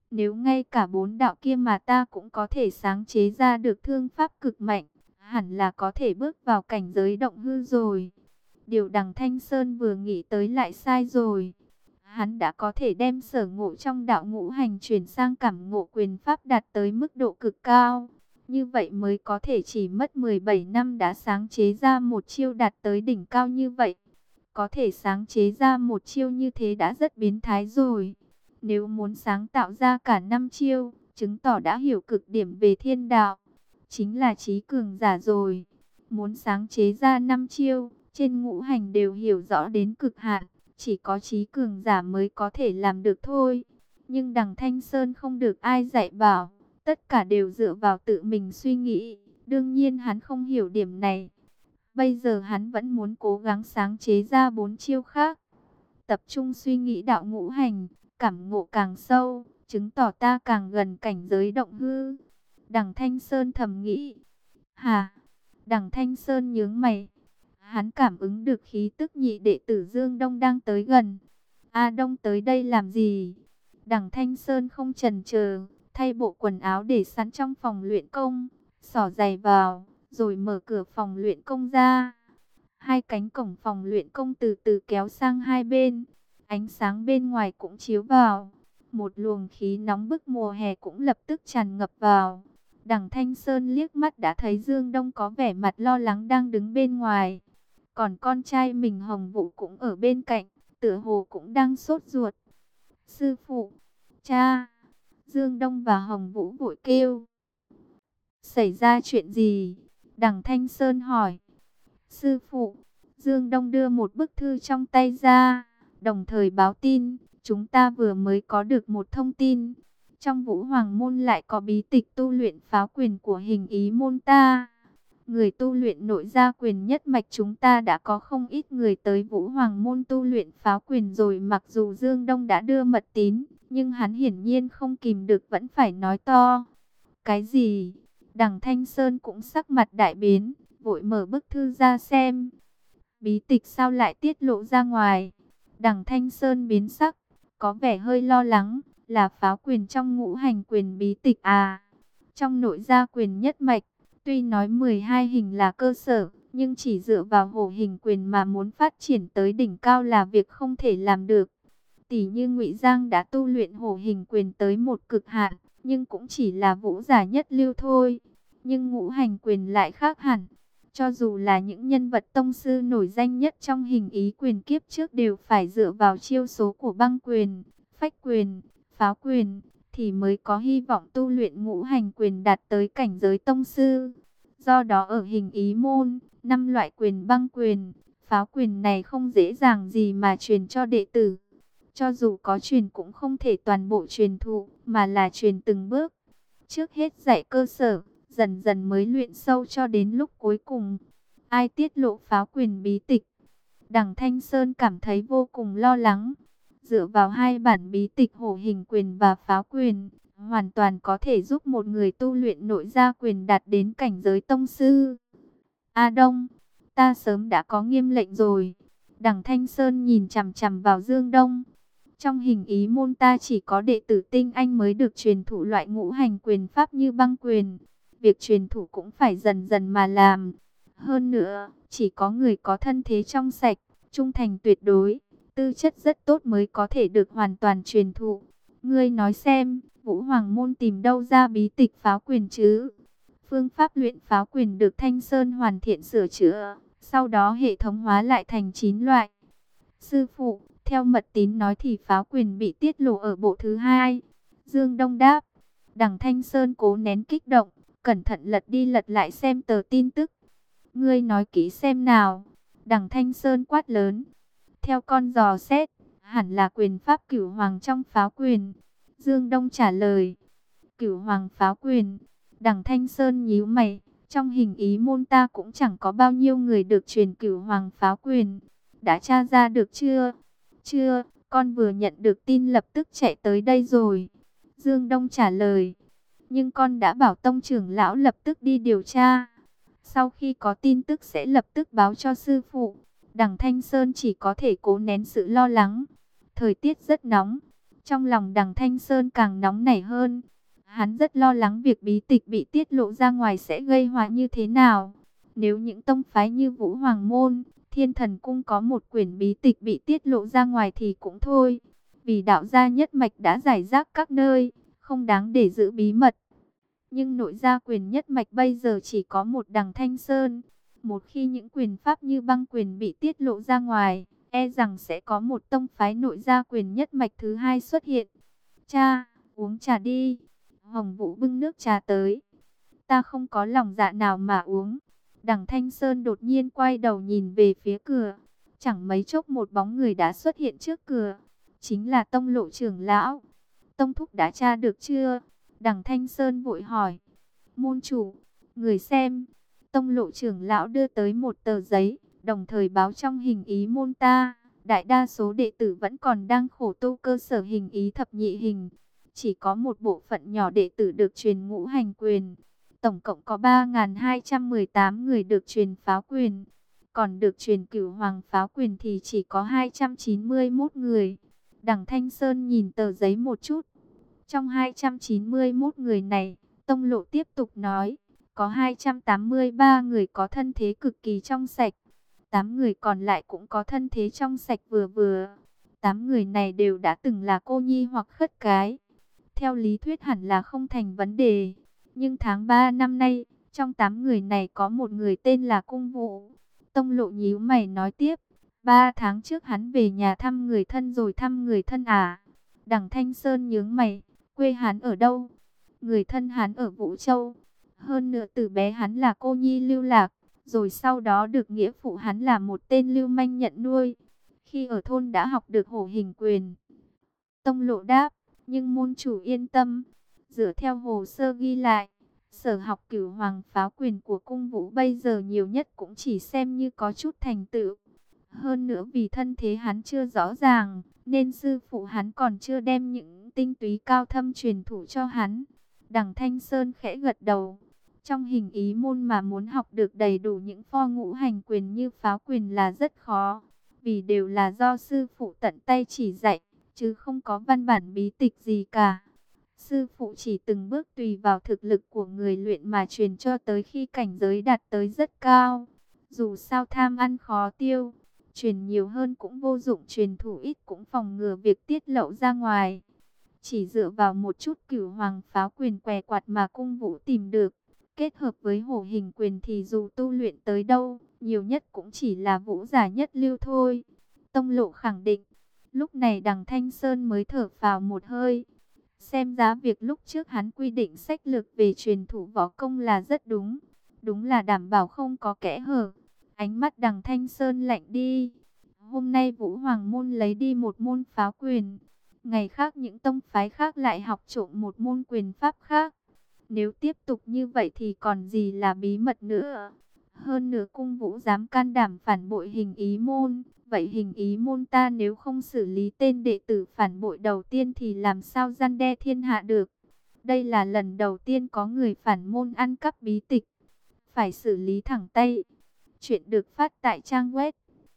Nếu ngay cả 4 đạo kia mà ta cũng có thể sáng chế ra được thương pháp cực mạnh, hẳn là có thể bước vào cảnh giới động hư rồi. Điều Đằng Thanh Sơn vừa nghĩ tới lại sai rồi. Hắn đã có thể đem sở ngộ trong đạo ngũ hành chuyển sang cảm ngộ quyền pháp đạt tới mức độ cực cao. Như vậy mới có thể chỉ mất 17 năm đã sáng chế ra một chiêu đạt tới đỉnh cao như vậy. Có thể sáng chế ra một chiêu như thế đã rất biến thái rồi. Nếu muốn sáng tạo ra cả 5 chiêu, chứng tỏ đã hiểu cực điểm về thiên đạo. Chính là trí cường giả rồi. Muốn sáng chế ra 5 chiêu, trên ngũ hành đều hiểu rõ đến cực hạn. Chỉ có trí cường giả mới có thể làm được thôi. Nhưng Đằng Thanh Sơn không được ai dạy bảo. Tất cả đều dựa vào tự mình suy nghĩ. Đương nhiên hắn không hiểu điểm này. Bây giờ hắn vẫn muốn cố gắng sáng chế ra 4 chiêu khác. Tập trung suy nghĩ đạo ngũ hành, cảm ngộ càng sâu, chứng tỏ ta càng gần cảnh giới động hư. Đằng Thanh Sơn thầm nghĩ. Hà, Đằng Thanh Sơn nhướng mày. Hắn cảm ứng được khí tức nhị đệ tử Dương Đông đang tới gần. A Đông tới đây làm gì? Đằng Thanh Sơn không chần chờ, thay bộ quần áo để sẵn trong phòng luyện công, xỏ giày vào, rồi mở cửa phòng luyện công ra. Hai cánh cổng phòng luyện công từ từ kéo sang hai bên, ánh sáng bên ngoài cũng chiếu vào. Một luồng khí nóng bức mùa hè cũng lập tức tràn ngập vào. Đằng Thanh Sơn liếc mắt đã thấy Dương Đông có vẻ mặt lo lắng đang đứng bên ngoài. Còn con trai mình Hồng Vũ cũng ở bên cạnh, tựa hồ cũng đang sốt ruột. Sư phụ, cha, Dương Đông và Hồng Vũ vội kêu. Xảy ra chuyện gì? Đằng Thanh Sơn hỏi. Sư phụ, Dương Đông đưa một bức thư trong tay ra, đồng thời báo tin, chúng ta vừa mới có được một thông tin. Trong Vũ Hoàng Môn lại có bí tịch tu luyện pháo quyền của Hình Ý Môn ta. Người tu luyện nội gia quyền nhất mạch chúng ta đã có không ít người tới Vũ Hoàng Môn tu luyện pháo quyền rồi. Mặc dù Dương Đông đã đưa mật tín, nhưng hắn hiển nhiên không kìm được vẫn phải nói to. Cái gì? Đằng Thanh Sơn cũng sắc mặt đại biến, vội mở bức thư ra xem. Bí tịch sao lại tiết lộ ra ngoài? Đằng Thanh Sơn biến sắc, có vẻ hơi lo lắng. Là pháo quyền trong ngũ hành quyền bí tịch à? Trong nội gia quyền nhất mạch, tuy nói 12 hình là cơ sở, nhưng chỉ dựa vào hổ hình quyền mà muốn phát triển tới đỉnh cao là việc không thể làm được. Tỷ như Ngụy Giang đã tu luyện hổ hình quyền tới một cực hạn, nhưng cũng chỉ là vũ giả nhất lưu thôi. Nhưng ngũ hành quyền lại khác hẳn. Cho dù là những nhân vật tông sư nổi danh nhất trong Hình Ý quyền kiếp trước đều phải dựa vào chiêu số của băng quyền, phách quyền, pháo quyền, thì mới có hy vọng tu luyện ngũ hành quyền đạt tới cảnh giới tông sư. Do đó ở Hình Ý môn, 5 loại quyền băng quyền, pháo quyền này không dễ dàng gì mà truyền cho đệ tử. Cho dù có truyền cũng không thể toàn bộ truyền thụ, mà là truyền từng bước. Trước hết dạy cơ sở, dần dần mới luyện sâu cho đến lúc cuối cùng. Ai tiết lộ pháo quyền bí tịch? Đằng Thanh Sơn cảm thấy vô cùng lo lắng. Dựa vào hai bản bí tịch hổ hình quyền và pháo quyền, hoàn toàn có thể giúp một người tu luyện nội gia quyền đạt đến cảnh giới tông sư. A Đông, ta sớm đã có nghiêm lệnh rồi. Đằng Thanh Sơn nhìn chằm chằm vào Dương Đông. Trong Hình Ý môn ta chỉ có đệ tử tinh anh mới được truyền thụ loại ngũ hành quyền pháp như băng quyền. Việc truyền thụ cũng phải dần dần mà làm. Hơn nữa, chỉ có người có thân thế trong sạch, trung thành tuyệt đối, tư chất rất tốt mới có thể được hoàn toàn truyền thụ. Ngươi nói xem, Vũ Hoàng môn tìm đâu ra bí tịch pháo quyền chứ? Phương pháp luyện pháo quyền được Thanh Sơn hoàn thiện sửa chữa, sau đó hệ thống hóa lại thành 9 loại. Sư phụ, theo mật tín nói thì pháo quyền bị tiết lộ ở bộ thứ 2. Dương Đông đáp. Đằng Thanh Sơn cố nén kích động, cẩn thận lật đi lật lại xem tờ tin tức. Ngươi nói kỹ xem nào. Đằng Thanh Sơn quát lớn. Theo con dò xét, hẳn là quyền pháp Cửu Hoàng trong pháo quyền. Dương Đông trả lời. Cửu Hoàng pháo quyền. Đằng Thanh Sơn nhíu mày. Trong Hình Ý môn ta cũng chẳng có bao nhiêu người được truyền Cửu Hoàng pháo quyền. Đã tra ra được chưa? Chưa, con vừa nhận được tin lập tức chạy tới đây rồi. Dương Đông trả lời. Nhưng con đã bảo tông trưởng lão lập tức đi điều tra. Sau khi có tin tức sẽ lập tức báo cho sư phụ. Đằng Thanh Sơn chỉ có thể cố nén sự lo lắng. Thời tiết rất nóng. Trong lòng Đằng Thanh Sơn càng nóng nảy hơn. Hắn rất lo lắng việc bí tịch bị tiết lộ ra ngoài sẽ gây họa như thế nào. Nếu những tông phái như Vũ Hoàng Môn, Thiên Thần Cung có một quyển bí tịch bị tiết lộ ra ngoài thì cũng thôi. Vì đạo gia nhất mạch đã rải rác các nơi, không đáng để giữ bí mật. Nhưng nội gia quyền nhất mạch bây giờ chỉ có một Đằng Thanh Sơn. Một khi những quyền pháp như băng quyền bị tiết lộ ra ngoài, e rằng sẽ có một tông phái nội gia quyền nhất mạch thứ hai xuất hiện. Cha, uống trà đi. Hồng Vũ bưng nước trà tới. Ta không có lòng dạ nào mà uống. Đằng Thanh Sơn đột nhiên quay đầu nhìn về phía cửa. Chẳng mấy chốc một bóng người đã xuất hiện trước cửa. Chính là Tông Lộ trưởng lão. Tông thúc đã tra được chưa? Đằng Thanh Sơn vội hỏi. Môn chủ, người xem. Tông Lộ trưởng lão đưa tới một tờ giấy, đồng thời báo trong hình ý môn ta. Đại đa số đệ tử vẫn còn đang khổ tu cơ sở hình ý thập nhị hình. Chỉ có một bộ phận nhỏ đệ tử được truyền ngũ hành quyền. Tổng cộng có 3.218 người được truyền pháo quyền. Còn được truyền cửu hoàng pháo quyền thì chỉ có 291 người. Đằng Thanh Sơn nhìn tờ giấy một chút. Trong 291 người này, Tông Lộ tiếp tục nói, có 283 người có thân thế cực kỳ trong sạch. 8 người còn lại cũng có thân thế trong sạch vừa vừa. 8 người này đều đã từng là cô nhi hoặc khất cái. Theo lý thuyết hẳn là không thành vấn đề. Nhưng tháng 3 năm nay, trong 8 người này có một người tên là Cung Vũ. Tông Lộ nhíu mày nói tiếp. 3 tháng trước hắn về nhà thăm người thân rồi thăm người thân à? Đằng Thanh Sơn nhướng mày. Quê hắn ở đâu? Người thân hắn ở Vũ Châu. Hơn nữa từ bé hắn là cô nhi lưu lạc. Rồi sau đó được nghĩa phụ hắn là một tên lưu manh nhận nuôi. Khi ở thôn đã học được hổ hình quyền. Tông Lộ đáp. Nhưng môn chủ yên tâm. Dựa theo hồ sơ ghi lại, sở học cửu hoàng pháo quyền của Cung Vũ bây giờ nhiều nhất cũng chỉ xem như có chút thành tựu. Hơn nữa vì thân thế hắn chưa rõ ràng, nên sư phụ hắn còn chưa đem những tinh túy cao thâm truyền thụ cho hắn. Đằng Thanh Sơn khẽ gật đầu. Trong hình ý môn mà muốn học được đầy đủ những pho ngũ hành quyền như pháo quyền là rất khó. Vì đều là do sư phụ tận tay chỉ dạy, chứ không có văn bản bí tịch gì cả. Sư phụ chỉ từng bước tùy vào thực lực của người luyện mà truyền cho tới khi cảnh giới đạt tới rất cao. Dù sao tham ăn khó tiêu, truyền nhiều hơn cũng vô dụng, truyền thủ ít cũng phòng ngừa việc tiết lộ ra ngoài. Chỉ dựa vào một chút cửu hoàng pháo quyền què quạt mà Cung Vũ tìm được, kết hợp với hổ hình quyền thì dù tu luyện tới đâu, nhiều nhất cũng chỉ là vũ giả nhất lưu thôi. Tông Lộ khẳng định. Lúc này Đằng Thanh Sơn mới thở phào một hơi. Xem giá việc lúc trước hắn quy định sách lược về truyền thủ võ công là rất đúng. Đúng là đảm bảo không có kẽ hở. Ánh mắt Đằng Thanh Sơn lạnh đi. Hôm nay Vũ Hoàng Môn lấy đi một môn pháo quyền. Ngày khác những tông phái khác lại học trộm một môn quyền pháp khác. Nếu tiếp tục như vậy thì còn gì là bí mật nữa. Hơn nữa Cung Vũ dám can đảm phản bội hình ý môn. Vậy hình ý môn ta nếu không xử lý tên đệ tử phản bội đầu tiên thì làm sao răn đe thiên hạ được. Đây là lần đầu tiên có người phản môn ăn cắp bí tịch. Phải xử lý thẳng tay. Chuyện được phát tại trang web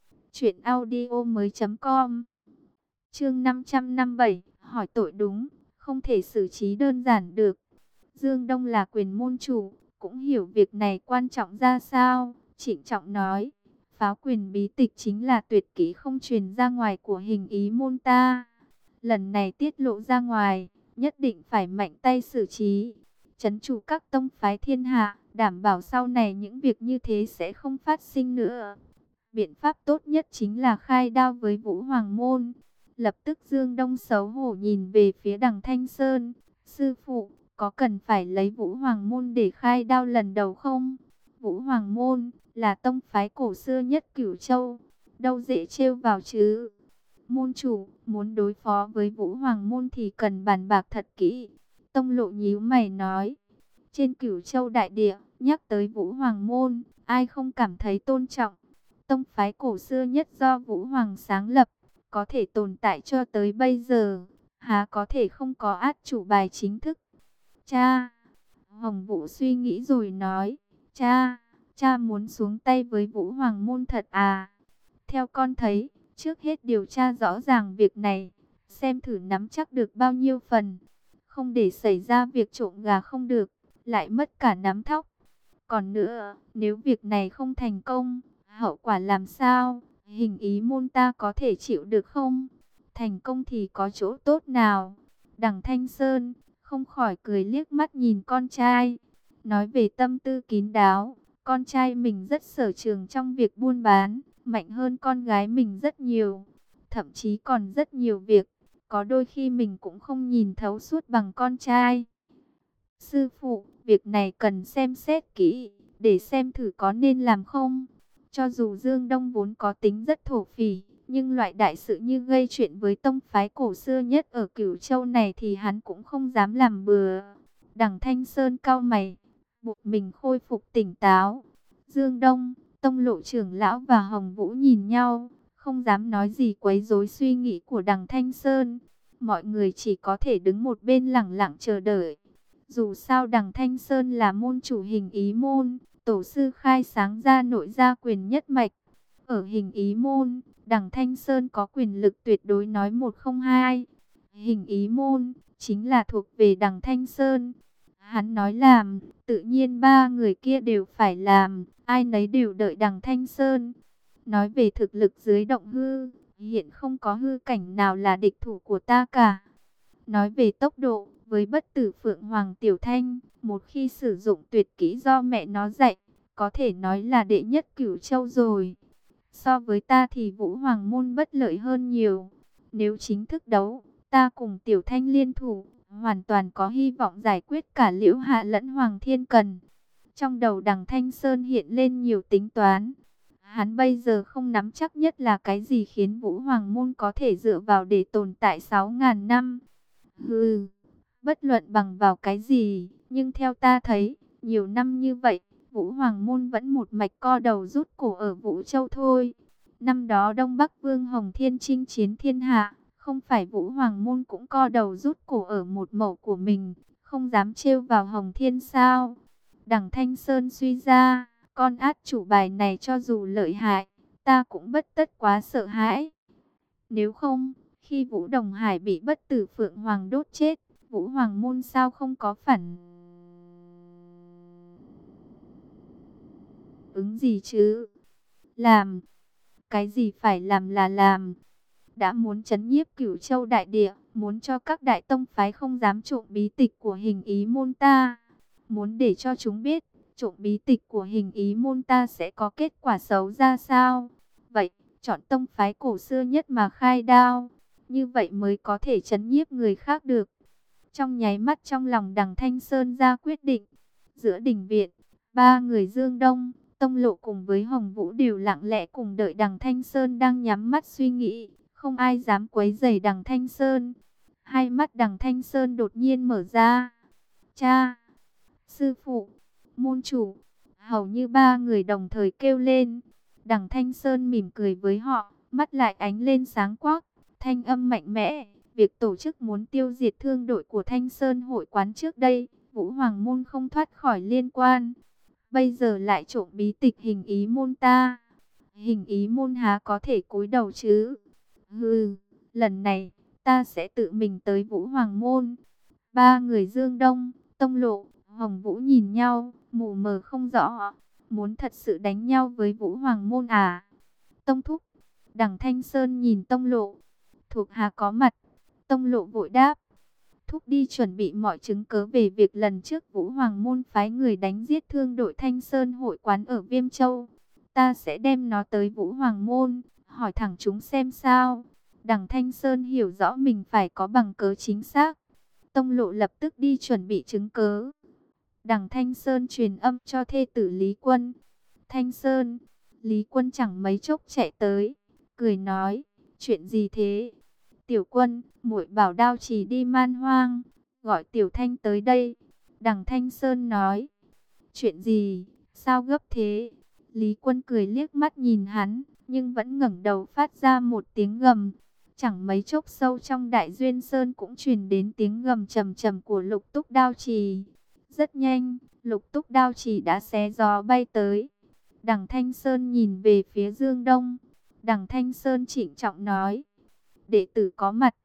truyệnaudiomoi.com. Chương 557, hỏi tội đúng, không thể xử trí đơn giản được. Dương Đông là quyền môn chủ, cũng hiểu việc này quan trọng ra sao, trịnh trọng nói. Pháo quyền bí tịch chính là tuyệt kỹ không truyền ra ngoài của hình ý môn ta. Lần này tiết lộ ra ngoài, nhất định phải mạnh tay xử trí. Trấn chủ các tông phái thiên hạ, đảm bảo sau này những việc như thế sẽ không phát sinh nữa. Biện pháp tốt nhất chính là khai đao với Vũ Hoàng Môn. Lập tức Dương Đông xấu hổ nhìn về phía Đằng Thanh Sơn. Sư phụ, có cần phải lấy Vũ Hoàng Môn để khai đao lần đầu không? Vũ Hoàng Môn là tông phái cổ xưa nhất Cửu Châu, đâu dễ trêu vào chứ. Môn chủ, muốn đối phó với Vũ Hoàng Môn thì cần bàn bạc thật kỹ. Tông Lộ nhíu mày nói, trên Cửu Châu đại địa, nhắc tới Vũ Hoàng Môn, ai không cảm thấy tôn trọng. Tông phái cổ xưa nhất do Vũ Hoàng sáng lập, có thể tồn tại cho tới bây giờ, há có thể không có át chủ bài chính thức. Cha, Hồng Vũ suy nghĩ rồi nói, cha muốn xuống tay với Vũ Hoàng Môn thật à? Theo con thấy, trước hết điều tra rõ ràng việc này, xem thử nắm chắc được bao nhiêu phần. Không để xảy ra việc trộm gà không được, lại mất cả nắm thóc. Còn nữa, nếu việc này không thành công, hậu quả làm sao? Hình ý môn ta có thể chịu được không? Thành công thì có chỗ tốt nào? Đằng Thanh Sơn không khỏi cười liếc mắt nhìn con trai. Nói về tâm tư kín đáo, con trai mình rất sở trường trong việc buôn bán, mạnh hơn con gái mình rất nhiều. Thậm chí còn rất nhiều việc, có đôi khi mình cũng không nhìn thấu suốt bằng con trai. Sư phụ, việc này cần xem xét kỹ, để xem thử có nên làm không. Cho dù Dương Đông vốn có tính rất thổ phỉ, nhưng loại đại sự như gây chuyện với tông phái cổ xưa nhất ở Cửu Châu này thì hắn cũng không dám làm bừa. Đằng Thanh Sơn cau mày, buộc mình khôi phục tỉnh táo. Dương Đông, Tông Lộ trưởng lão và Hồng Vũ nhìn nhau, không dám nói gì quấy rối suy nghĩ của đằng Thanh Sơn. Mọi người chỉ có thể đứng một bên lặng lặng chờ đợi. Dù sao đằng Thanh Sơn là môn chủ hình ý môn, tổ sư khai sáng ra nội gia quyền nhất mạch. Ở hình ý môn, đằng Thanh Sơn có quyền lực tuyệt đối nói một không hai. Hình ý môn chính là thuộc về đằng Thanh Sơn. Hắn nói làm, tự nhiên ba người kia đều phải làm, ai nấy đều đợi đằng Thanh Sơn. Nói về thực lực dưới động hư, hiện không có hư cảnh nào là địch thủ của ta cả. Nói về tốc độ, với bất tử Phượng Hoàng Tiểu Thanh, một khi sử dụng tuyệt kỹ do mẹ nó dạy, có thể nói là đệ nhất Cửu Châu rồi. So với ta thì Vũ Hoàng môn bất lợi hơn nhiều. Nếu chính thức đấu, ta cùng Tiểu Thanh liên thủ, hoàn toàn có hy vọng giải quyết cả Liễu Hạ lẫn Hoàng Thiên Cần. Trong đầu đằng Thanh Sơn hiện lên nhiều tính toán. Hắn bây giờ không nắm chắc nhất là cái gì khiến Vũ Hoàng môn có thể dựa vào để tồn tại 6.000 năm. Hừ, bất luận bằng vào cái gì, nhưng theo ta thấy, nhiều năm như vậy, Vũ Hoàng môn vẫn một mạch co đầu rút cổ ở Vũ Châu thôi. Năm đó Đông Bắc Vương Hồng Thiên chinh chiến thiên hạ, không phải Vũ Hoàng môn cũng co đầu rút cổ ở một mẩu của mình, không dám trêu vào Hồng Thiên sao? Đằng Thanh Sơn suy ra, con át chủ bài này cho dù lợi hại, ta cũng bất tất quá sợ hãi. Nếu không, khi Vũ Đồng Hải bị bất tử Phượng Hoàng đốt chết, Vũ Hoàng môn sao không có phản ứng gì chứ? Làm, cái gì phải làm là làm. Đã muốn trấn nhiếp Cửu Châu đại địa, muốn cho các đại tông phái không dám trộm bí tịch của hình ý môn ta. Muốn để cho chúng biết, trộm bí tịch của hình ý môn ta sẽ có kết quả xấu ra sao. Vậy, chọn tông phái cổ xưa nhất mà khai đao. Như vậy mới có thể trấn nhiếp người khác được. Trong nháy mắt trong lòng đằng Thanh Sơn ra quyết định. Giữa đình viện, ba người Dương Đông, Tông Lộ cùng với Hồng Vũ đều lặng lẽ cùng đợi đằng Thanh Sơn đang nhắm mắt suy nghĩ. Không ai dám quấy rầy đằng Thanh Sơn. Hai mắt đằng Thanh Sơn đột nhiên mở ra. Cha! Sư phụ! Môn chủ! Hầu như ba người đồng thời kêu lên. Đằng Thanh Sơn mỉm cười với họ, mắt lại ánh lên sáng quắc, thanh âm mạnh mẽ. Việc tổ chức muốn tiêu diệt thương đội của Thanh Sơn hội quán trước đây, Vũ Hoàng môn không thoát khỏi liên quan. Bây giờ lại trộm bí tịch hình ý môn ta. Hình ý môn há có thể cúi đầu chứ? Hừ, lần này, ta sẽ tự mình tới Vũ Hoàng môn. Ba người Dương Đông, Tông Lộ, Hồng Vũ nhìn nhau, mù mờ không rõ. Muốn thật sự đánh nhau với Vũ Hoàng môn à? Tông thúc, đằng Thanh Sơn nhìn Tông Lộ. Thuộc hạ có mặt. Tông Lộ vội đáp. Thúc đi chuẩn bị mọi chứng cớ về việc lần trước Vũ Hoàng môn phái người đánh giết thương đội Thanh Sơn hội quán ở Viêm Châu. Ta sẽ đem nó tới Vũ Hoàng môn, hỏi thẳng chúng xem sao. Đằng Thanh Sơn hiểu rõ mình phải có bằng cớ chính xác. Tông Lộ lập tức đi chuẩn bị chứng cớ. Đằng Thanh Sơn truyền âm cho thê tử Lý Quân. Thanh Sơn, Lý Quân chẳng mấy chốc chạy tới, cười nói, chuyện gì thế? Tiểu Quân, muội bảo Đao Chỉ đi Man Hoang, gọi Tiểu Thanh tới đây. Đằng Thanh Sơn nói, chuyện gì, sao gấp thế? Lý Quân cười liếc mắt nhìn hắn, nhưng vẫn ngẩng đầu phát ra một tiếng gầm. Chẳng mấy chốc sâu trong Đại Duyên Sơn cũng truyền đến tiếng gầm trầm trầm của Lục Túc Đao Chỉ. Rất nhanh, Lục Túc Đao Chỉ đã xé gió bay tới. Đằng Thanh Sơn nhìn về phía Dương Đông. Đằng Thanh Sơn trịnh trọng nói, đệ tử có mặt.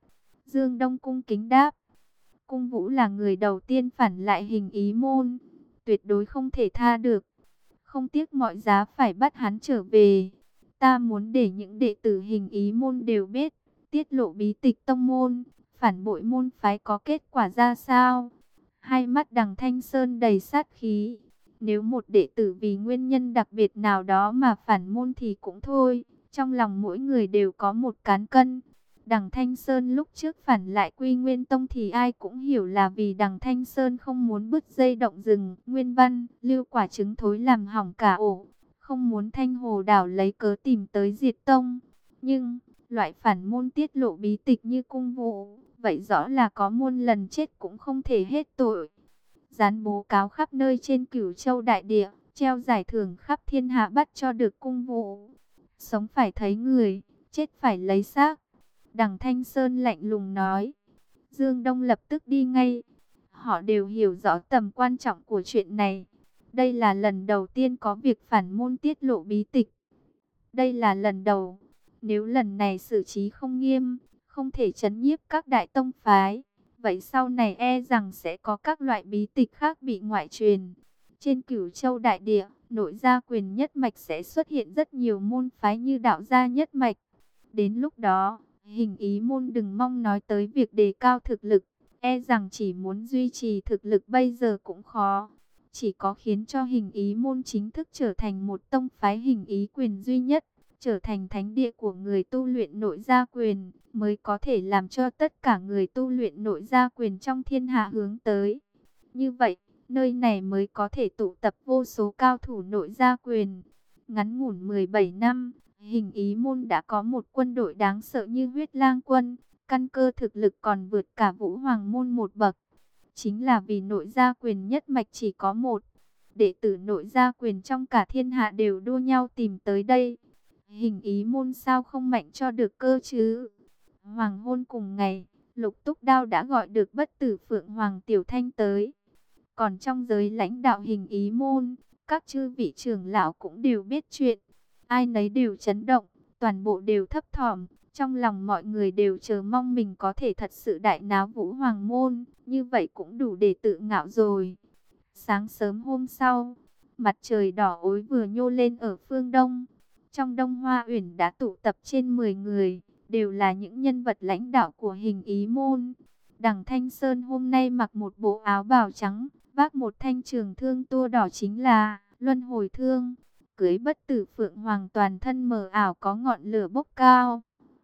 Dương Đông cung kính đáp. Cung Vũ là người đầu tiên phản lại Hình Ý môn, tuyệt đối không thể tha được. Không tiếc mọi giá phải bắt hắn trở về. Ta muốn để những đệ tử Hình Ý môn đều biết, tiết lộ bí tịch tông môn, phản bội môn phái có kết quả ra sao. Hai mắt Đằng Thanh Sơn đầy sát khí. Nếu một đệ tử vì nguyên nhân đặc biệt nào đó mà phản môn thì cũng thôi. Trong lòng mỗi người đều có một cán cân. Đằng Thanh Sơn lúc trước phản lại Quy Nguyên Tông thì ai cũng hiểu là vì Đằng Thanh Sơn không muốn bứt dây động rừng. Nguyên văn, lưu quả trứng thối làm hỏng cả ổ. Không muốn Thanh Hồ Đảo lấy cớ tìm tới diệt tông. Nhưng, loại phản môn tiết lộ bí tịch như Cung Vũ, vậy rõ là có muôn lần chết cũng không thể hết tội. Dán bố cáo khắp nơi trên Cửu Châu đại địa, treo giải thưởng khắp thiên hạ bắt cho được Cung Vũ. Sống phải thấy người, chết phải lấy xác. Đằng Thanh Sơn lạnh lùng nói. Dương Đông lập tức đi ngay. Họ đều hiểu rõ tầm quan trọng của chuyện này. Đây là lần đầu tiên có việc phản môn tiết lộ bí tịch. Đây là lần đầu. Nếu lần này xử trí không nghiêm, không thể trấn nhiếp các đại tông phái, vậy sau này e rằng sẽ có các loại bí tịch khác bị ngoại truyền. Trên Cửu Châu đại địa, nội gia quyền nhất mạch sẽ xuất hiện rất nhiều môn phái như đạo gia nhất mạch. Đến lúc đó, Hình Ý môn đừng mong nói tới việc đề cao thực lực, e rằng chỉ muốn duy trì thực lực bây giờ cũng khó. Chỉ có khiến cho Hình Ý môn chính thức trở thành một tông phái hình ý quyền duy nhất, trở thành thánh địa của người tu luyện nội gia quyền, mới có thể làm cho tất cả người tu luyện nội gia quyền trong thiên hạ hướng tới. Như vậy, nơi này mới có thể tụ tập vô số cao thủ nội gia quyền. Ngắn ngủn 17 năm, Hình Ý môn đã có một quân đội đáng sợ như Huyết Lang quân, căn cơ thực lực còn vượt cả Vũ Hoàng môn một bậc. Chính là vì nội gia quyền nhất mạch chỉ có một, đệ tử nội gia quyền trong cả thiên hạ đều đua nhau tìm tới đây. Hình Ý môn sao không mạnh cho được cơ chứ? Hoàng hôn cùng ngày, Lục Túc Đao đã gọi được Bất Tử Phượng Hoàng Tiểu Thanh tới. Còn trong giới lãnh đạo Hình Ý môn, các chư vị trưởng lão cũng đều biết chuyện. Ai nấy đều chấn động, toàn bộ đều thấp thỏm. Trong lòng mọi người đều chờ mong mình có thể thật sự đại náo Vũ Hoàng môn. Như vậy cũng đủ để tự ngạo rồi. Sáng sớm hôm sau, mặt trời đỏ ối vừa nhô lên ở phương đông. Trong Đông Hoa Uyển đã tụ tập trên 10 người, đều là những nhân vật lãnh đạo của Hình Ý môn. Đằng Thanh Sơn hôm nay mặc một bộ áo bào trắng, vác một thanh trường thương tua đỏ chính là Luân Hồi Thương. Cưới Bất Tử Phượng Hoàng toàn thân mờ ảo có ngọn lửa bốc cao.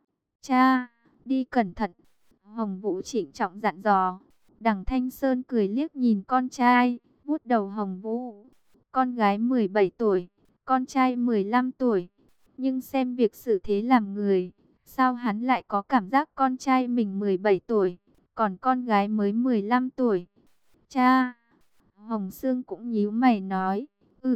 Cha, đi cẩn thận. Hồng Vũ trịnh trọng dặn dò. Đằng Thanh Sơn cười liếc nhìn con trai, vuốt đầu Hồng Vũ. Con gái 17 tuổi, con trai 15 tuổi. Nhưng xem việc xử thế làm người, sao hắn lại có cảm giác con trai mình 17 tuổi, còn con gái mới 15 tuổi. Cha, Hồng Sương cũng nhíu mày nói.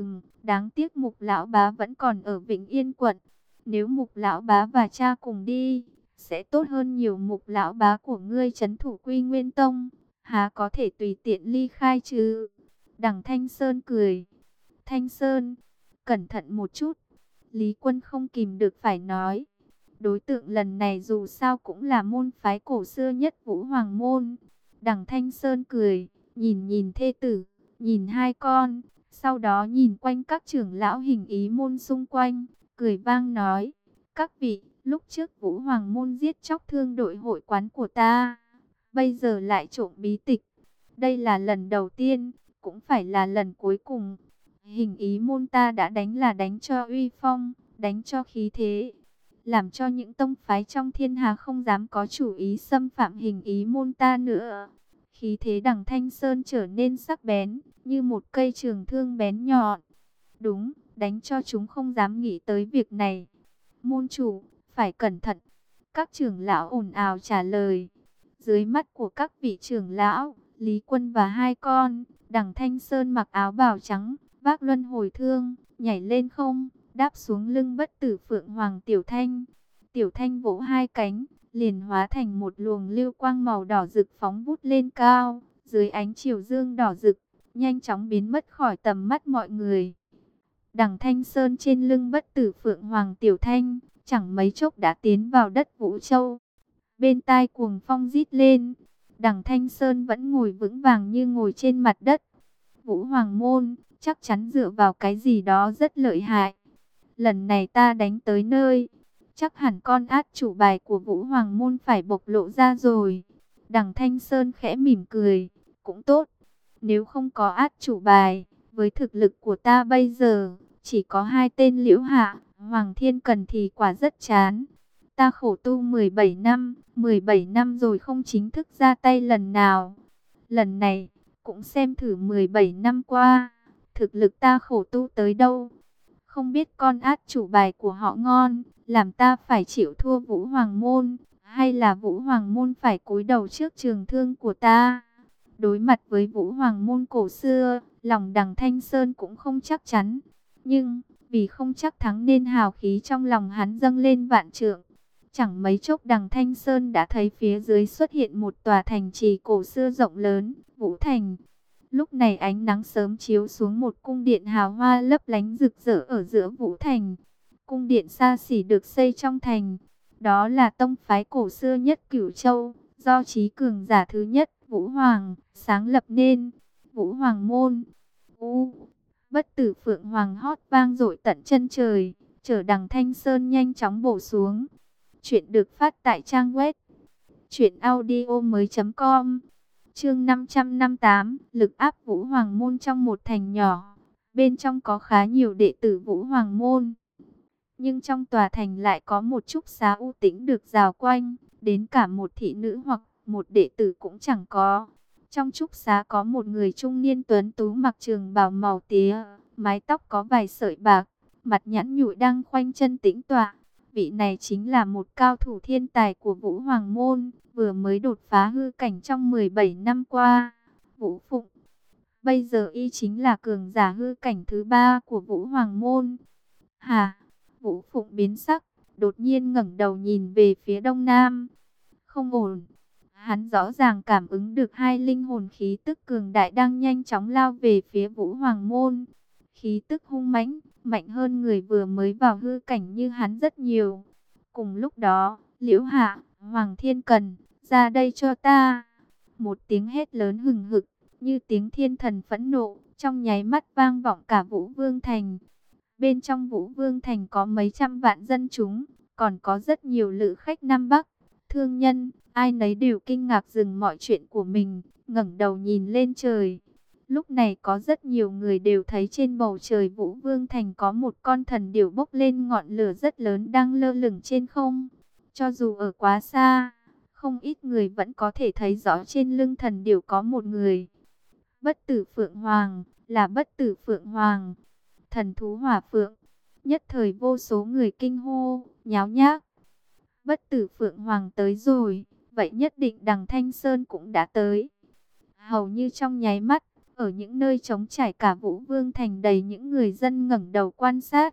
Đáng tiếc Mục lão bá vẫn còn ở Vĩnh Yên quận. Nếu Mục lão bá và cha cùng đi, sẽ tốt hơn nhiều. Mục lão bá của ngươi trấn thủ Quy Nguyên Tông, há có thể tùy tiện ly khai chứ? Đằng Thanh Sơn cười. Thanh Sơn, cẩn thận một chút. Lý Quân không kìm được phải nói. Đối tượng lần này dù sao cũng là môn phái cổ xưa nhất Vũ Hoàng môn. Đằng Thanh Sơn cười, nhìn nhìn thê tử, nhìn hai con. Sau đó nhìn quanh các trưởng lão Hình Ý môn xung quanh, cười vang nói. Các vị, lúc trước Vũ Hoàng môn giết chóc thương đội hội quán của ta, bây giờ lại trộm bí tịch. Đây là lần đầu tiên, cũng phải là lần cuối cùng. Hình Ý môn ta đã đánh là đánh cho uy phong, đánh cho khí thế, làm cho những tông phái trong thiên hà không dám có chủ ý xâm phạm Hình Ý môn ta nữa. Khí thế Đằng Thanh Sơn trở nên sắc bén, như một cây trường thương bén nhọn. Đúng, đánh cho chúng không dám nghĩ tới việc này. Môn chủ, phải cẩn thận. Các trưởng lão ồn ào trả lời. Dưới mắt của các vị trưởng lão, Lý Quân và hai con, Đằng Thanh Sơn mặc áo bào trắng, vác luân hồi thương, nhảy lên không, đáp xuống lưng Bất Tử Phượng Hoàng Tiểu Thanh. Tiểu Thanh vỗ hai cánh, liền hóa thành một luồng lưu quang màu đỏ rực phóng vút lên cao, dưới ánh chiều dương đỏ rực, nhanh chóng biến mất khỏi tầm mắt mọi người. Đằng Thanh Sơn trên lưng Bất Tử Phượng Hoàng Tiểu Thanh, chẳng mấy chốc đã tiến vào đất Vũ Châu. Bên tai cuồng phong rít lên. Đằng Thanh Sơn vẫn ngồi vững vàng như ngồi trên mặt đất. Vũ Hoàng Môn, chắc chắn dựa vào cái gì đó rất lợi hại. Lần này ta đánh tới nơi, chắc hẳn con át chủ bài của Vũ Hoàng Môn phải bộc lộ ra rồi. Đằng Thanh Sơn khẽ mỉm cười, cũng tốt. Nếu không có át chủ bài, với thực lực của ta bây giờ, chỉ có hai tên Liễu Hạ, Hoàng Thiên Cần thì quả rất chán. Ta khổ tu 17 năm rồi không chính thức ra tay lần nào. Lần này, cũng xem thử 17 năm qua, thực lực ta khổ tu tới đâu. Không biết con át chủ bài của họ ngon, làm ta phải chịu thua Vũ Hoàng Môn, hay là Vũ Hoàng Môn phải cúi đầu trước trường thương của ta. Đối mặt với Vũ Hoàng Môn cổ xưa, lòng Đằng Thanh Sơn cũng không chắc chắn. Nhưng, vì không chắc thắng nên hào khí trong lòng hắn dâng lên vạn trượng. Chẳng mấy chốc Đằng Thanh Sơn đã thấy phía dưới xuất hiện một tòa thành trì cổ xưa rộng lớn, Vũ Thành. Lúc này ánh nắng sớm chiếu xuống một cung điện hào hoa lấp lánh rực rỡ ở giữa Vũ Thành. Cung điện xa xỉ được xây trong thành. Đó là tông phái cổ xưa nhất Cửu Châu, do chí cường giả thứ nhất Vũ Hoàng sáng lập nên. Vũ Hoàng Môn. Bất tử Phượng Hoàng hót vang dội tận chân trời, chở Đằng Thanh Sơn nhanh chóng bổ xuống. Chuyện được phát tại trang web truyệnaudiomoi.com. Chương 558, lực áp Vũ Hoàng Môn trong một thành nhỏ. Bên trong có khá nhiều đệ tử Vũ Hoàng Môn, nhưng trong tòa thành lại có một trúc xá u tĩnh được rào quanh, đến cả một thị nữ hoặc một đệ tử cũng chẳng có. Trong trúc xá có một người trung niên tuấn tú mặc trường bào màu tía, mái tóc có vài sợi bạc, mặt nhẵn nhụi đang khoanh chân tĩnh tọa. Vị này chính là một cao thủ thiên tài của Vũ Hoàng Môn, vừa mới đột phá hư cảnh trong 17 năm qua. Vũ Phụng, bây giờ y chính là cường giả hư cảnh thứ 3 của Vũ Hoàng Môn. Hà, Vũ Phụng biến sắc, đột nhiên ngẩng đầu nhìn về phía đông nam. Không ổn, hắn rõ ràng cảm ứng được hai linh hồn khí tức cường đại đang nhanh chóng lao về phía Vũ Hoàng Môn. Khí tức hung mãnh, mạnh hơn người vừa mới vào hư cảnh như hắn rất nhiều. Cùng lúc đó, Liễu Hạ, Hoàng Thiên Cần, ra đây cho ta. Một tiếng hét lớn hừng hực, như tiếng thiên thần phẫn nộ, trong nháy mắt vang vọng cả Vũ Vương Thành. Bên trong Vũ Vương Thành có mấy trăm vạn dân chúng, còn có rất nhiều lữ khách Nam Bắc, thương nhân, ai nấy đều kinh ngạc dừng mọi chuyện của mình, ngẩng đầu nhìn lên trời. Lúc này có rất nhiều người đều thấy trên bầu trời Vũ Vương Thành có một con thần điểu bốc lên ngọn lửa rất lớn đang lơ lửng trên không. Cho dù ở quá xa, không ít người vẫn có thể thấy rõ trên lưng thần điểu có một người. Bất tử Phượng Hoàng, là bất tử Phượng Hoàng, thần thú hỏa phượng. Nhất thời vô số người kinh hô, nháo nhác. Bất tử Phượng Hoàng tới rồi, vậy nhất định Đằng Thanh Sơn cũng đã tới. Hầu như trong nháy mắt, ở những nơi trống trải cả Vũ Vương Thành đầy những người dân ngẩng đầu quan sát.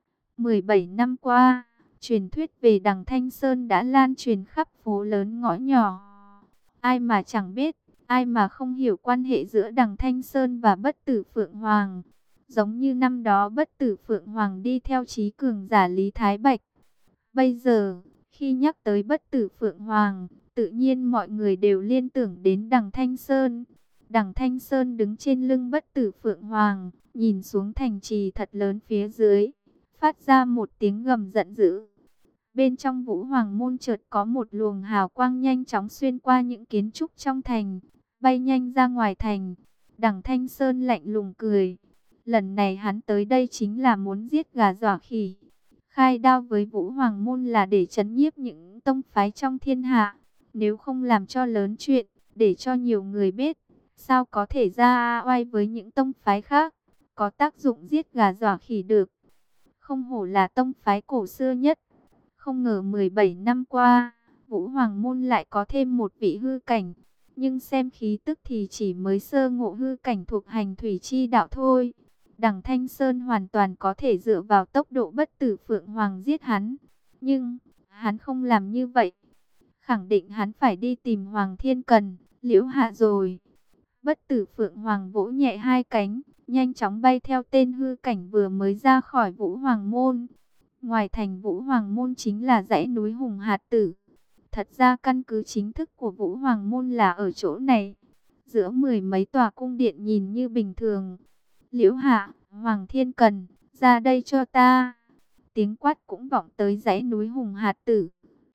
17 năm qua, truyền thuyết về Đằng Thanh Sơn đã lan truyền khắp phố lớn ngõ nhỏ. Ai mà chẳng biết, ai mà không hiểu quan hệ giữa Đằng Thanh Sơn và Bất tử Phượng Hoàng. Giống như năm đó Bất tử Phượng Hoàng đi theo chí cường giả Lý Thái Bạch. Bây giờ, khi nhắc tới Bất tử Phượng Hoàng, tự nhiên mọi người đều liên tưởng đến Đằng Thanh Sơn. Đằng Thanh Sơn đứng trên lưng Bất tử Phượng Hoàng, nhìn xuống thành trì thật lớn phía dưới, phát ra một tiếng gầm giận dữ. Bên trong Vũ Hoàng Môn chợt có một luồng hào quang nhanh chóng xuyên qua những kiến trúc trong thành, bay nhanh ra ngoài thành. Đằng Thanh Sơn lạnh lùng cười. Lần này hắn tới đây chính là muốn giết gà dọa khỉ. Khai đao với Vũ Hoàng Môn là để trấn nhiếp những tông phái trong thiên hạ. Nếu không làm cho lớn chuyện, để cho nhiều người biết, sao có thể ra oai với những tông phái khác, có tác dụng giết gà dọa khỉ được. Không hổ là tông phái cổ xưa nhất. Không ngờ 17 năm qua, Vũ Hoàng Môn lại có thêm một vị hư cảnh. Nhưng xem khí tức thì chỉ mới sơ ngộ hư cảnh thuộc hành thủy chi đạo thôi. Đằng Thanh Sơn hoàn toàn có thể dựa vào tốc độ Bất tử Phượng Hoàng giết hắn. Nhưng, hắn không làm như vậy. Khẳng định hắn phải đi tìm Hoàng Thiên Cần, Liễu Hạ rồi. Bất tử Phượng Hoàng vỗ nhẹ hai cánh, nhanh chóng bay theo tên hư cảnh vừa mới ra khỏi Vũ Hoàng Môn. Ngoài thành Vũ Hoàng Môn chính là dãy núi Hùng Hạt Tử. Thật ra căn cứ chính thức của Vũ Hoàng Môn là ở chỗ này. Giữa mười mấy tòa cung điện nhìn như bình thường. Liễu Hạ, Hoàng Thiên Cần, ra đây cho ta. Tiếng quát cũng vọng tới dãy núi Hùng Hạt Tử.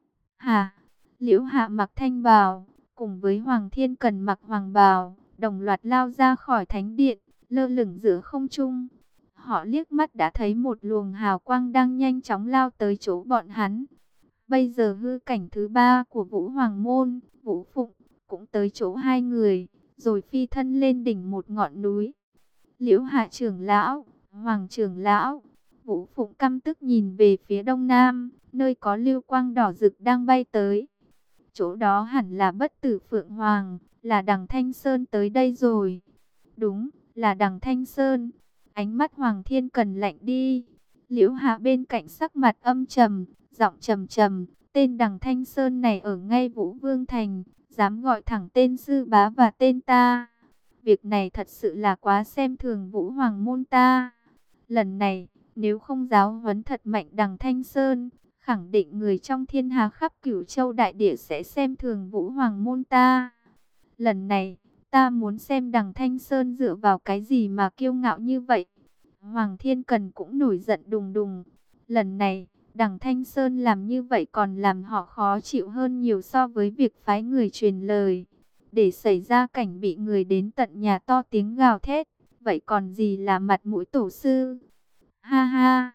Hà, Liễu Hạ mặc thanh bào, cùng với Hoàng Thiên Cần mặc hoàng bào, đồng loạt lao ra khỏi thánh điện, lơ lửng giữa không trung. Họ liếc mắt đã thấy một luồng hào quang đang nhanh chóng lao tới chỗ bọn hắn. Bây giờ hư cảnh thứ ba của Vũ Hoàng Môn, Vũ Phụng, cũng tới chỗ hai người, rồi phi thân lên đỉnh một ngọn núi. Liễu Hạ trưởng lão, Hoàng trưởng lão, Vũ Phụng căm tức nhìn về phía đông nam, nơi có lưu quang đỏ rực đang bay tới. Chỗ đó hẳn là Bất Tử Phượng Hoàng, là Đằng Thanh Sơn tới đây rồi. Đúng, là Đằng Thanh Sơn. Ánh mắt Hoàng Thiên Cần lạnh đi. Liễu Hạ bên cạnh sắc mặt âm trầm, giọng trầm trầm, tên Đằng Thanh Sơn này ở ngay Vũ Vương Thành, dám gọi thẳng tên sư bá và tên ta. Việc này thật sự là quá xem thường Vũ Hoàng Môn ta. Lần này, nếu không giáo huấn thật mạnh Đằng Thanh Sơn, khẳng định người trong thiên hà khắp Cửu Châu đại địa sẽ xem thường Vũ Hoàng Môn ta. Lần này, ta muốn xem Đằng Thanh Sơn dựa vào cái gì mà kiêu ngạo như vậy. Hoàng Thiên Cần cũng nổi giận đùng đùng. Lần này, Đằng Thanh Sơn làm như vậy còn làm họ khó chịu hơn nhiều so với việc phái người truyền lời. Để xảy ra cảnh bị người đến tận nhà to tiếng gào thét, vậy còn gì là mặt mũi tổ sư? Ha ha!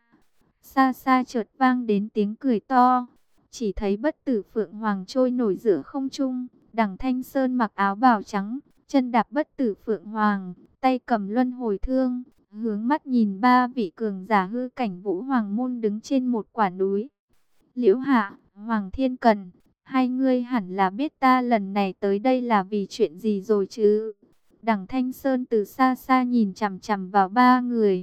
Xa xa chợt vang đến tiếng cười to. Chỉ thấy Bất Tử Phượng Hoàng trôi nổi giữa không trung. Đằng Thanh Sơn mặc áo bào trắng, chân đạp Bất Tử Phượng Hoàng, tay cầm luân hồi thương, hướng mắt nhìn ba vị cường giả hư cảnh Vũ Hoàng Môn đứng trên một quả núi. Liễu Hạ, Hoàng Thiên Cần, hai ngươi hẳn là biết ta lần này tới đây là vì chuyện gì rồi chứ? Đằng Thanh Sơn từ xa xa nhìn chằm chằm vào ba người.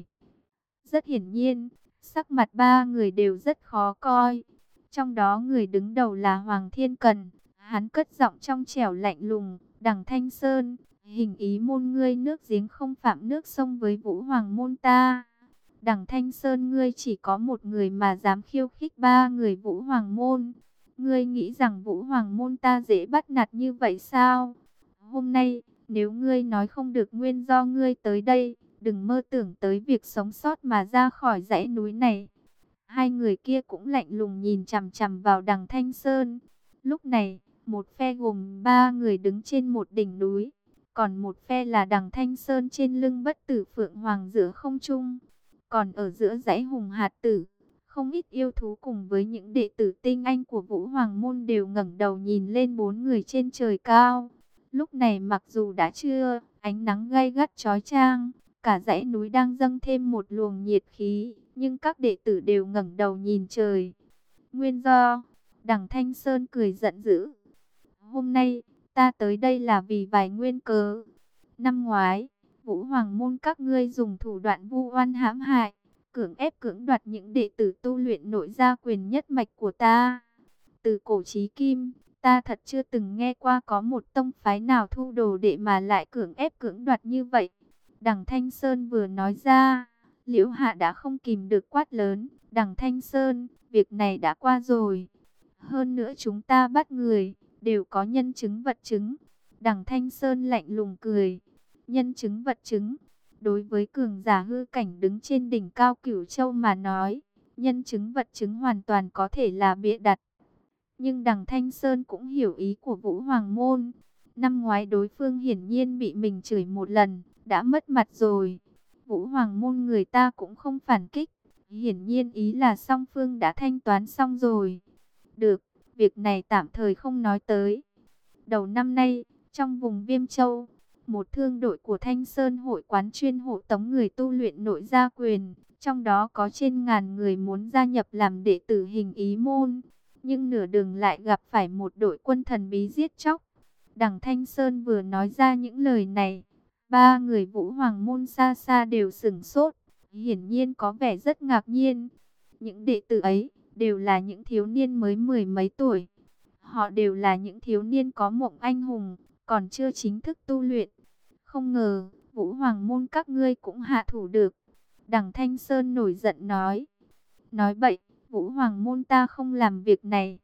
Rất hiển nhiên, sắc mặt ba người đều rất khó coi. Trong đó người đứng đầu là Hoàng Thiên Cần. Hắn cất giọng trong trẻo lạnh lùng. Đằng Thanh Sơn, hình ý môn ngươi nước giếng không phạm nước sông với Vũ Hoàng Môn ta. Đằng Thanh Sơn, ngươi chỉ có một người mà dám khiêu khích ba người Vũ Hoàng Môn. Ngươi nghĩ rằng Vũ Hoàng Môn ta dễ bắt nạt như vậy sao? Hôm nay, nếu ngươi nói không được nguyên do ngươi tới đây, đừng mơ tưởng tới việc sống sót mà ra khỏi dãy núi này. Hai người kia cũng lạnh lùng nhìn chằm chằm vào Đằng Thanh Sơn. Lúc này, một phe gồm ba người đứng trên một đỉnh núi, còn một phe là Đằng Thanh Sơn trên lưng Bất Tử Phượng Hoàng giữa không trung. Còn ở giữa dãy Hùng Hạt Tử, không ít yêu thú cùng với những đệ tử tinh anh của Vũ Hoàng Môn đều ngẩng đầu nhìn lên bốn người trên trời cao. Lúc này mặc dù đã trưa, ánh nắng gay gắt chói chang, cả dãy núi đang dâng thêm một luồng nhiệt khí, nhưng các đệ tử đều ngẩng đầu nhìn trời. Nguyên do, Đằng Thanh Sơn cười giận dữ. Hôm nay, ta tới đây là vì vài nguyên cớ. Năm ngoái, Vũ Hoàng Môn các ngươi dùng thủ đoạn vu oan hãm hại, cưỡng ép cưỡng đoạt những đệ tử tu luyện nội gia quyền nhất mạch của ta. Từ cổ chí kim, ta thật chưa từng nghe qua có một tông phái nào thu đồ đệ mà lại cưỡng ép cưỡng đoạt như vậy. Đằng Thanh Sơn vừa nói ra, Liễu Hạ đã không kìm được quát lớn. Đằng Thanh Sơn, việc này đã qua rồi. Hơn nữa chúng ta bắt người, đều có nhân chứng vật chứng. Đằng Thanh Sơn lạnh lùng cười. Nhân chứng vật chứng. Đối với cường giả hư cảnh đứng trên đỉnh cao Cửu Châu mà nói, nhân chứng vật chứng hoàn toàn có thể là bịa đặt. Nhưng Đằng Thanh Sơn cũng hiểu ý của Vũ Hoàng Môn. Năm ngoái đối phương hiển nhiên bị mình chửi một lần, đã mất mặt rồi. Vũ Hoàng Môn người ta cũng không phản kích. Hiển nhiên ý là song phương đã thanh toán xong rồi. Được, việc này tạm thời không nói tới. Đầu năm nay, trong vùng Viêm Châu, một thương đội của Thanh Sơn hội quán chuyên hộ tống người tu luyện nội gia quyền. Trong đó có trên ngàn người muốn gia nhập làm đệ tử Hình Ý Môn. Nhưng nửa đường lại gặp phải một đội quân thần bí giết chóc. Đằng Thanh Sơn vừa nói ra những lời này, ba người Vũ Hoàng Môn xa xa đều sửng sốt, hiển nhiên có vẻ rất ngạc nhiên. Những đệ tử ấy đều là những thiếu niên mới mười mấy tuổi. Họ đều là những thiếu niên có mộng anh hùng, còn chưa chính thức tu luyện. Không ngờ, Vũ Hoàng Môn các ngươi cũng hạ thủ được. Đằng Thanh Sơn nổi giận nói. Nói bậy, Vũ Hoàng Môn ta không làm việc này.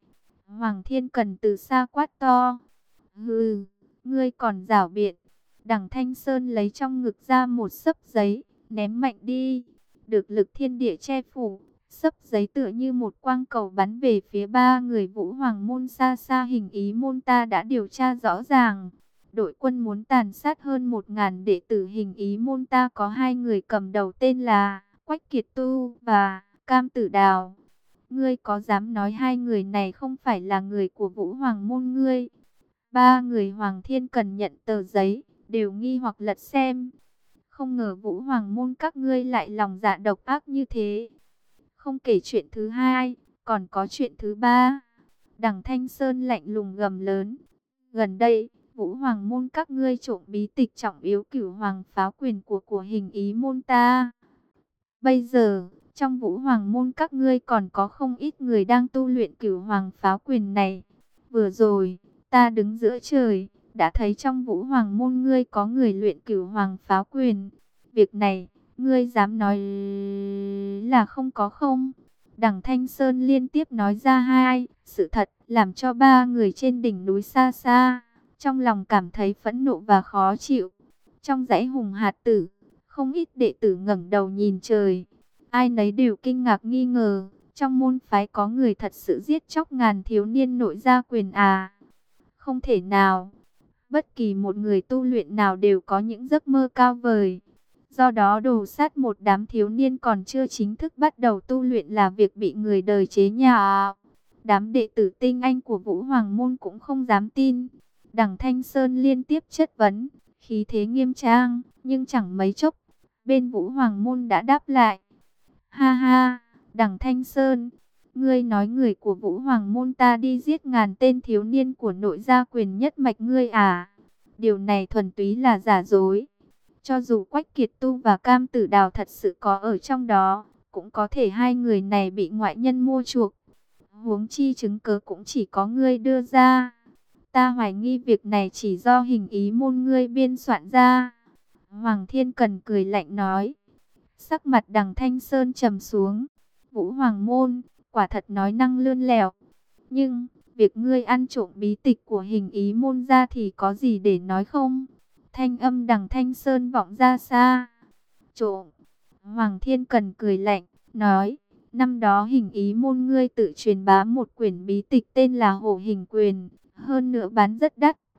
Hoàng Thiên Cần từ xa quát to. Hừ, ngươi còn giảo biện. Đằng Thanh Sơn lấy trong ngực ra một xấp giấy, ném mạnh đi. Được lực thiên địa che phủ, xấp giấy tựa như một quang cầu bắn về phía ba người Vũ Hoàng môn. Xa xa hình ý môn ta đã điều tra rõ ràng. Đội quân muốn tàn sát hơn 1.000 đệ tử hình ý môn ta, có hai người cầm đầu tên là Quách Kiệt Tu và Cam Tử Đào. Ngươi có dám nói hai người này không phải là người của Vũ Hoàng môn ngươi? Ba người Hoàng Thiên Cần nhận tờ giấy, đều nghi hoặc lật xem. Không ngờ Vũ Hoàng môn các ngươi lại lòng dạ độc ác như thế. Không kể chuyện thứ hai, còn có chuyện thứ ba. Đằng Thanh Sơn lạnh lùng gầm lớn. Gần đây, Vũ Hoàng môn các ngươi trộm bí tịch trọng yếu Cửu Hoàng pháo quyền của hình ý môn ta. Bây giờ, trong Vũ Hoàng môn các ngươi còn có không ít người đang tu luyện Cửu Hoàng pháo quyền này. Vừa rồi, ta đứng giữa trời, đã thấy trong Vũ Hoàng môn ngươi có người luyện Cửu Hoàng pháo quyền. Việc này, ngươi dám nói là không có không? Đằng Thanh Sơn liên tiếp nói ra hai sự thật, làm cho ba người trên đỉnh núi xa xa trong lòng cảm thấy phẫn nộ và khó chịu. Trong dãy Hùng Hạt Tử, không ít đệ tử ngẩng đầu nhìn trời, ai nấy đều kinh ngạc nghi ngờ, trong môn phái có người thật sự giết chóc ngàn thiếu niên nội gia quyền à? Không thể nào. Bất kỳ một người tu luyện nào đều có những giấc mơ cao vời. Do đó đồ sát một đám thiếu niên còn chưa chính thức bắt đầu tu luyện là việc bị người đời chế nhạo. Đám đệ tử tinh anh của Vũ Hoàng môn cũng không dám tin. Đằng Thanh Sơn liên tiếp chất vấn, khí thế nghiêm trang, nhưng chẳng mấy chốc, bên Vũ Hoàng môn đã đáp lại. Ha ha, Đằng Thanh Sơn, ngươi nói người của Vũ Hoàng môn ta đi giết ngàn tên thiếu niên của nội gia quyền nhất mạch ngươi à? Điều này thuần túy là giả dối. Cho dù Quách Kiệt Tu và Cam Tử Đào thật sự có ở trong đó, cũng có thể hai người này bị ngoại nhân mua chuộc. Huống chi chứng cớ cũng chỉ có ngươi đưa ra. Ta hoài nghi việc này chỉ do hình ý môn ngươi biên soạn ra. Hoàng Thiên Cần cười lạnh nói. Sắc mặt Đằng Thanh Sơn trầm xuống. Vũ Hoàng môn, quả thật nói năng lươn lẹo. Nhưng, việc ngươi ăn trộm bí tịch của hình ý môn ra thì có gì để nói không? Thanh âm Đằng Thanh Sơn vọng ra xa. Trộm. Hoàng Thiên Cần cười lạnh, nói. Năm đó hình ý môn ngươi tự truyền bá một quyển bí tịch tên là Hổ Hình Quyền. Hơn nữa bán rất đắt.